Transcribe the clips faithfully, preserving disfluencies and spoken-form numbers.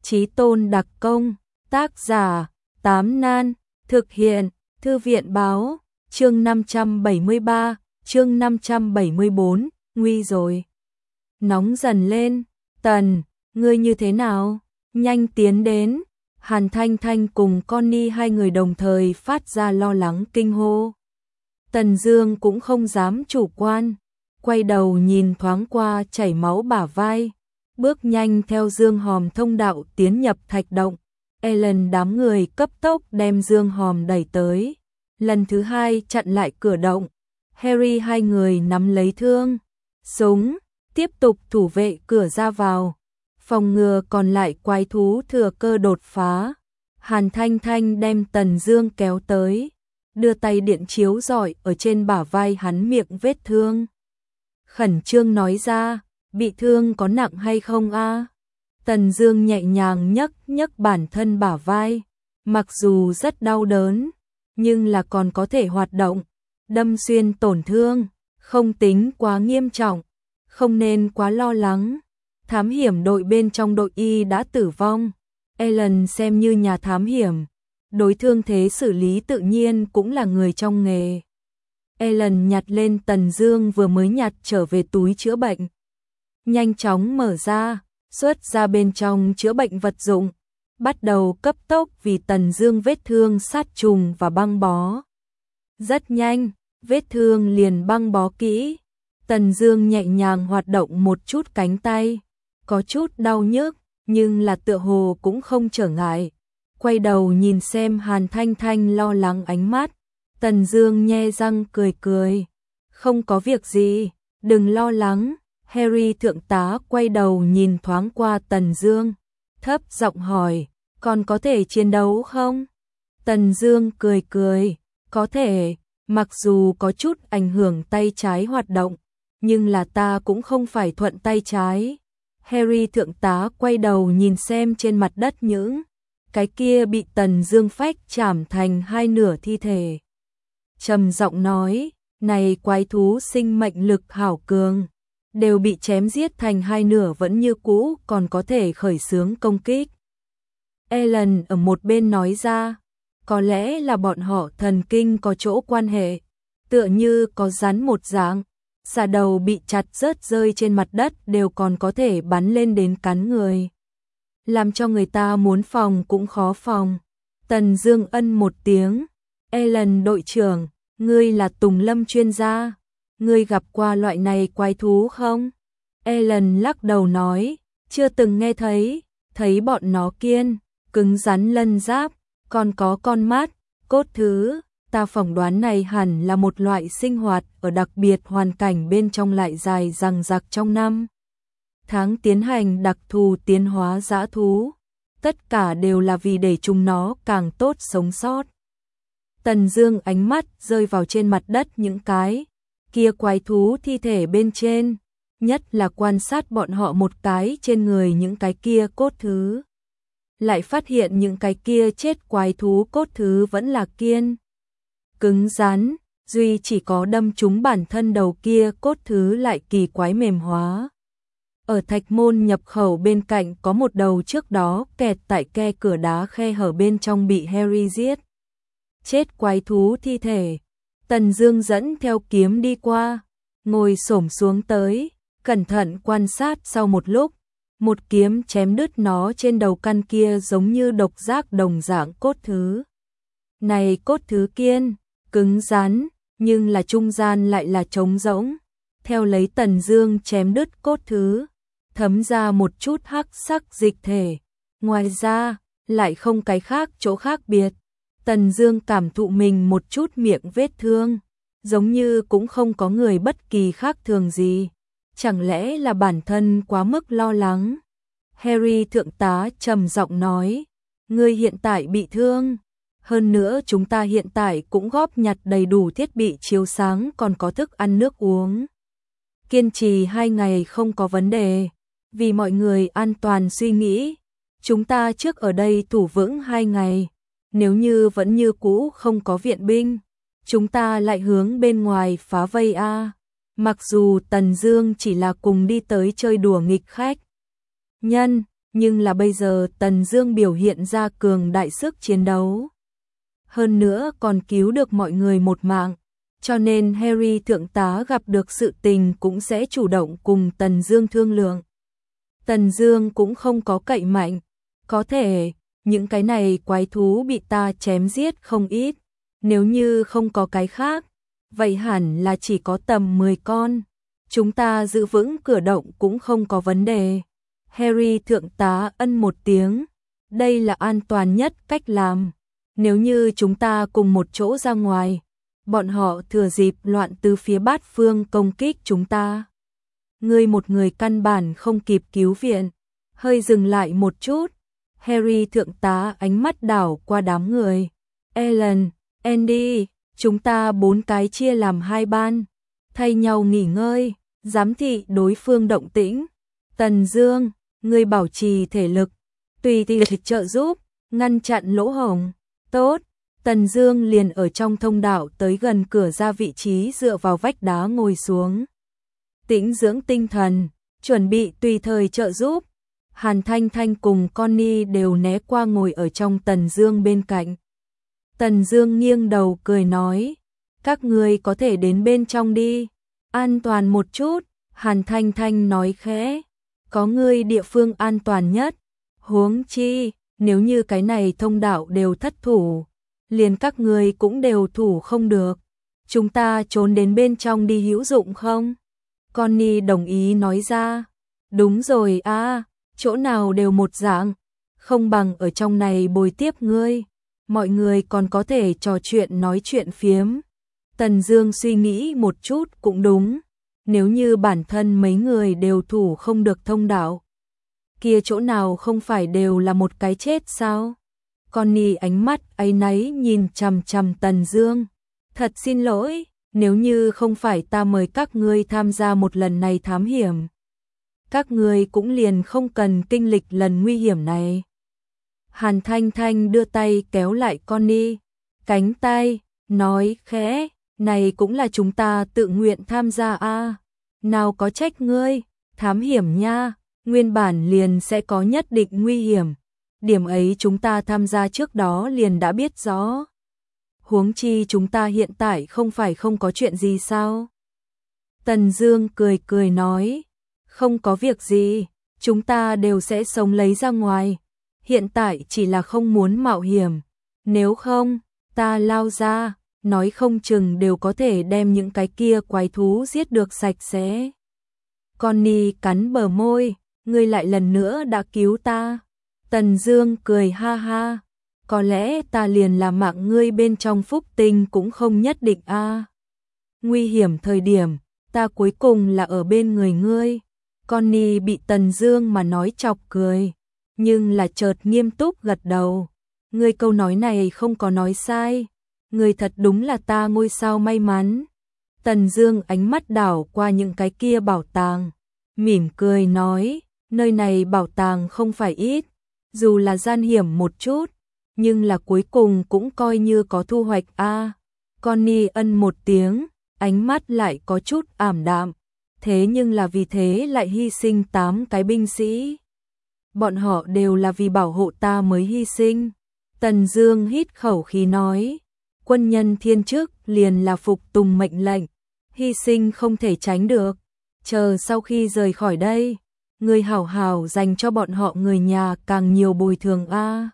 Chí tôn đặc công, tác giả, Tám Nan, thực hiện, Thư viện báo, chương năm trăm bảy mươi ba, chương năm trăm bảy mươi bốn, nguy rồi. Nóng dần lên, Tần, ngươi như thế nào? Nhanh tiến đến. Hàn Thanh Thanh cùng Connie hai người đồng thời phát ra lo lắng kinh hô. Tần Dương cũng không dám chủ quan, quay đầu nhìn thoáng qua chảy máu bả vai, bước nhanh theo Dương Hòm thông đạo tiến nhập thạch động. Ellen đám người cấp tốc đem Dương Hòm đẩy tới, lần thứ hai chặn lại cửa động. Harry hai người nắm lấy thương, súng, tiếp tục thủ vệ cửa ra vào, phòng ngừa còn lại quái thú thừa cơ đột phá. Hàn Thanh Thanh đem Tần Dương kéo tới, đưa tay điện chiếu rọi ở trên bả vai hắn miệng vết thương. Khẩn trương nói ra, bị thương có nặng hay không a? Tần Dương nhẹ nhàng nhấc nhấc bản thân bả vai, mặc dù rất đau đớn, nhưng là còn có thể hoạt động, đâm xuyên tổn thương, không tính quá nghiêm trọng, không nên quá lo lắng. Thám hiểm đội bên trong đội y đã tử vong, Ellen xem như nhà thám hiểm, đối thương thế xử lý tự nhiên cũng là người trong nghề. Ellen nhặt lên Tần Dương vừa mới nhặt trở về túi chữa bệnh, nhanh chóng mở ra, xuất ra bên trong chữa bệnh vật dụng, bắt đầu cấp tốc vì Tần Dương vết thương sát trùng và băng bó. Rất nhanh, vết thương liền băng bó kỹ. Tần Dương nhẹ nhàng hoạt động một chút cánh tay, có chút đau nhức, nhưng là tựa hồ cũng không trở ngại. Quay đầu nhìn xem Hàn Thanh Thanh lo lắng ánh mắt, Tần Dương nhe răng cười cười, không có việc gì, đừng lo lắng. Harry thượng tá quay đầu nhìn thoáng qua Tần Dương, thấp giọng hỏi, còn có thể chiến đấu không? Tần Dương cười cười, có thể, mặc dù có chút ảnh hưởng tay trái hoạt động, nhưng là ta cũng không phải thuận tay trái. Harry thượng tá quay đầu nhìn xem trên mặt đất những cái kia bị Tần Dương phách chảm thành hai nửa thi thể, trầm giọng nói, này quái thú sinh mệnh lực hảo cường, đều bị chém giết thành hai nửa vẫn như cũ còn có thể khởi xướng công kích. Ellen ở một bên nói ra, có lẽ là bọn họ thần kinh có chỗ quan hệ, tựa như có rắn một dạng, xà đầu bị chặt rớt rơi trên mặt đất đều còn có thể bắn lên đến cắn người, làm cho người ta muốn phòng cũng khó phòng. Tần Dương ân một tiếng, Ellen đội trưởng, ngươi là Tùng Lâm chuyên gia, ngươi gặp qua loại này quái thú không? Ellen lắc đầu nói, chưa từng nghe thấy, thấy bọn nó kiên, cứng rắn lân giáp, còn có con mắt, cốt thứ, ta phỏng đoán này hẳn là một loại sinh hoạt ở đặc biệt hoàn cảnh bên trong lại dài dằng dặc trong năm tháng tiến hành đặc thù tiến hóa dã thú, tất cả đều là vì để chúng nó càng tốt sống sót. Tần Dương ánh mắt rơi vào trên mặt đất những cái kia quái thú thi thể bên trên, nhất là quan sát bọn họ một cái trên người những cái kia cốt thứ. Lại phát hiện những cái kia chết quái thú cốt thứ vẫn là kiên, cứng rắn, duy chỉ có đâm trúng bản thân đầu kia cốt thứ lại kỳ quái mềm hóa. Ở thạch môn nhập khẩu bên cạnh có một đầu trước đó kẹt tại ke cửa đá khe hở bên trong bị Harry giết chết quái thú thi thể. Tần Dương dẫn theo kiếm đi qua, ngồi xổm xuống tới, cẩn thận quan sát sau một lúc, một kiếm chém đứt nó trên đầu căn kia giống như độc giác đồng dạng cốt thứ. Này cốt thứ kiên, cứng rắn, nhưng là trung gian lại là trống rỗng. Theo lấy Tần Dương chém đứt cốt thứ, thấm ra một chút hắc sắc dịch thể. Ngoài ra, lại không cái khác chỗ khác biệt. Tần Dương cảm thụ mình một chút miệng vết thương, giống như cũng không có người bất kỳ khác thường gì. Chẳng lẽ là bản thân quá mức lo lắng? Harry thượng tá trầm giọng nói, ngươi hiện tại bị thương, hơn nữa chúng ta hiện tại cũng góp nhặt đầy đủ thiết bị chiếu sáng còn có thức ăn nước uống. Kiên trì hai ngày không có vấn đề, vì mọi người an toàn suy nghĩ, chúng ta trước ở đây thủ vững hai ngày, nếu như vẫn như cũ không có viện binh, chúng ta lại hướng bên ngoài phá vây a. Mặc dù Tần Dương chỉ là cùng đi tới chơi đùa nghịch khách nhân, nhưng là bây giờ Tần Dương biểu hiện ra cường đại sức chiến đấu. Hơn nữa còn cứu được mọi người một mạng, cho nên Harry thượng tá gặp được sự tình cũng sẽ chủ động cùng Tần Dương thương lượng. Tần Dương cũng không có cậy mạnh, có thể những cái này quái thú bị ta chém giết không ít, nếu như không có cái khác, vậy hẳn là chỉ có tầm mười con. Chúng ta giữ vững cửa động cũng không có vấn đề. Harry thượng tá ân một tiếng, đây là an toàn nhất cách làm. Nếu như chúng ta cùng một chỗ ra ngoài, bọn họ thừa dịp loạn từ phía bát phương công kích chúng ta. Ngươi một người căn bản không kịp cứu viện. Hơi dừng lại một chút, Harry thượng tá ánh mắt đảo qua đám người. Ellen, Andy, chúng ta bốn cái chia làm hai ban, thay nhau nghỉ ngơi, giám thị đối phương động tĩnh. Tần Dương, ngươi bảo trì thể lực, tùy thì trợ giúp, ngăn chặn lỗ hổng. Tốt, Tần Dương liền ở trong thông đạo tới gần cửa ra vị trí dựa vào vách đá ngồi xuống. Tĩnh dưỡng tinh thần, chuẩn bị tùy thời trợ giúp. Hàn Thanh Thanh cùng Connie đều né qua ngồi ở trong Tần Dương bên cạnh. Tần Dương nghiêng đầu cười nói, các ngươi có thể đến bên trong đi, an toàn một chút. Hàn Thanh Thanh nói khẽ, có ngươi địa phương an toàn nhất, huống chi, nếu như cái này thông đạo đều thất thủ, liền các ngươi cũng đều thủ không được. Chúng ta trốn đến bên trong đi hữu dụng không? Connie đồng ý nói ra, đúng rồi a, chỗ nào đều một dạng, không bằng ở trong này bồi tiếp ngươi, mọi người còn có thể trò chuyện nói chuyện phiếm. Tần Dương suy nghĩ một chút cũng đúng, nếu như bản thân mấy người đều thủ không được thông đạo, kia chỗ nào không phải đều là một cái chết sao? Connie ánh mắt áy náy nhìn chằm chằm Tần Dương, thật xin lỗi, nếu như không phải ta mời các ngươi tham gia một lần này thám hiểm, các ngươi cũng liền không cần kinh lịch lần nguy hiểm này. Hàn Thanh Thanh đưa tay kéo lại Connie cánh tay, nói khẽ, này cũng là chúng ta tự nguyện tham gia a, nào có trách ngươi, thám hiểm nha, nguyên bản liền sẽ có nhất định nguy hiểm, điểm ấy chúng ta tham gia trước đó liền đã biết rõ. Huống chi chúng ta hiện tại không phải không có chuyện gì sao? Tần Dương cười cười nói, không có việc gì, chúng ta đều sẽ sống lấy ra ngoài, hiện tại chỉ là không muốn mạo hiểm, nếu không, ta lao ra, nói không chừng đều có thể đem những cái kia quái thú giết được sạch sẽ. Connie cắn bờ môi, ngươi lại lần nữa đã cứu ta. Tần Dương cười ha ha, có lẽ ta liền là mạng ngươi bên trong phúc tinh cũng không nhất định a. Nguy hiểm thời điểm, ta cuối cùng là ở bên người ngươi. Connie bị Tần Dương mà nói chọc cười, nhưng là chợt nghiêm túc gật đầu. Ngươi câu nói này không có nói sai, ngươi thật đúng là ta ngôi sao may mắn. Tần Dương ánh mắt đảo qua những cái kia bảo tàng, mỉm cười nói, nơi này bảo tàng không phải ít, dù là gian hiểm một chút, nhưng là cuối cùng cũng coi như có thu hoạch a. À. Connie ân một tiếng, ánh mắt lại có chút ảm đạm, thế nhưng là vì thế lại hy sinh tám cái binh sĩ. Bọn họ đều là vì bảo hộ ta mới hy sinh. Tần Dương hít khẩu khí nói, quân nhân thiên chức liền là phục tùng mệnh lệnh, hy sinh không thể tránh được. Chờ sau khi rời khỏi đây, người hảo hảo dành cho bọn họ người nhà càng nhiều bồi thường a. À.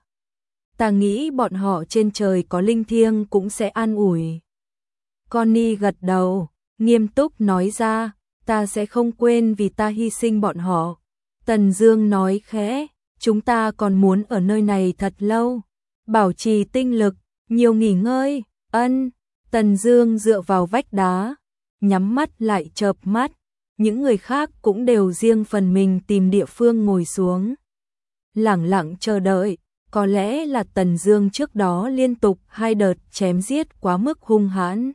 Ta nghĩ bọn họ trên trời có linh thiêng cũng sẽ an ủi. Connie gật đầu, nghiêm túc nói ra, ta sẽ không quên vì ta hy sinh bọn họ. Tần Dương nói khẽ, chúng ta còn muốn ở nơi này thật lâu, bảo trì tinh lực, nhiều nghỉ ngơi. Ân. Tần Dương dựa vào vách đá, nhắm mắt lại chợp mắt, những người khác cũng đều riêng phần mình tìm địa phương ngồi xuống, lẳng lặng chờ đợi. Có lẽ là Tần Dương trước đó liên tục hai đợt chém giết quá mức hung hãn,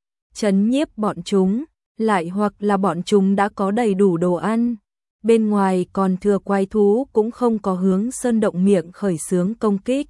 trấn nhiếp bọn chúng, lại hoặc là bọn chúng đã có đầy đủ đồ ăn, bên ngoài còn thừa quái thú cũng không có hướng sơn động miệng khởi xướng công kích.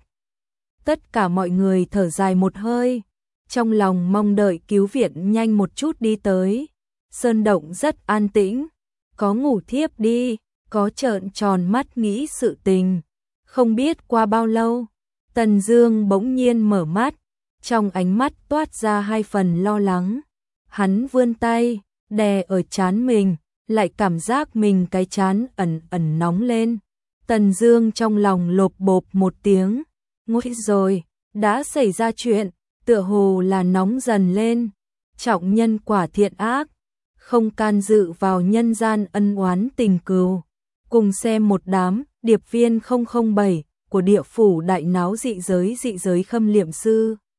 Tất cả mọi người thở dài một hơi, trong lòng mong đợi cứu viện nhanh một chút đi tới. Sơn động rất an tĩnh, có ngủ thiếp đi. có trợn tròn mắt nghĩ sự tình. Không biết qua bao lâu, Tần Dương bỗng nhiên mở mắt, trong ánh mắt toát ra hai phần lo lắng. Hắn vươn tay, đè ở trán mình, lại cảm giác mình cái trán ẩn ẩn nóng lên. Tần Dương trong lòng lộp bộp một tiếng, nguy rồi, đã xảy ra chuyện, tựa hồ là nóng dần lên. Trọng nhân quả thiện ác, không can dự vào nhân gian ân oán tình cừu. Cùng xem một đám điệp viên không không bảy của địa phủ đại náo dị giới dị giới Khâm Liệm Sư.